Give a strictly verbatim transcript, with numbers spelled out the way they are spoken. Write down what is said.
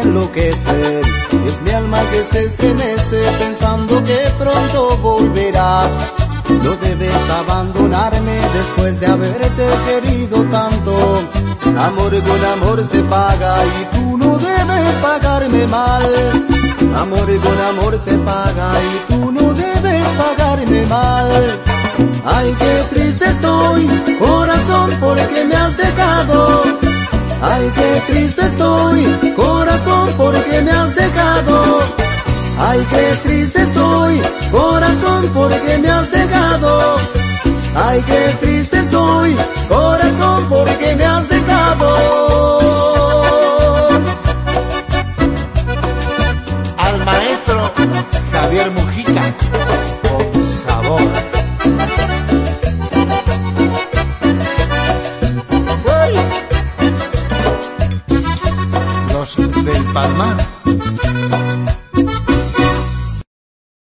enloquece, es mi alma que se estremece pensando que pronto volverás. No debes abandonarme después de haberte querido tanto. Amor con amor se paga y tú no debes pagarme mal. Amor con amor se paga y tú no debes pagarme mal. Ay, qué triste estoy, corazón, porque me has dejado. Ay, qué triste estoy, corazón, porque me has dejado. Ay, qué triste estoy, corazón, porque me has dejado. Ay, qué triste estoy, corazón, porque me has dejado. Al maestro Javier Mujica.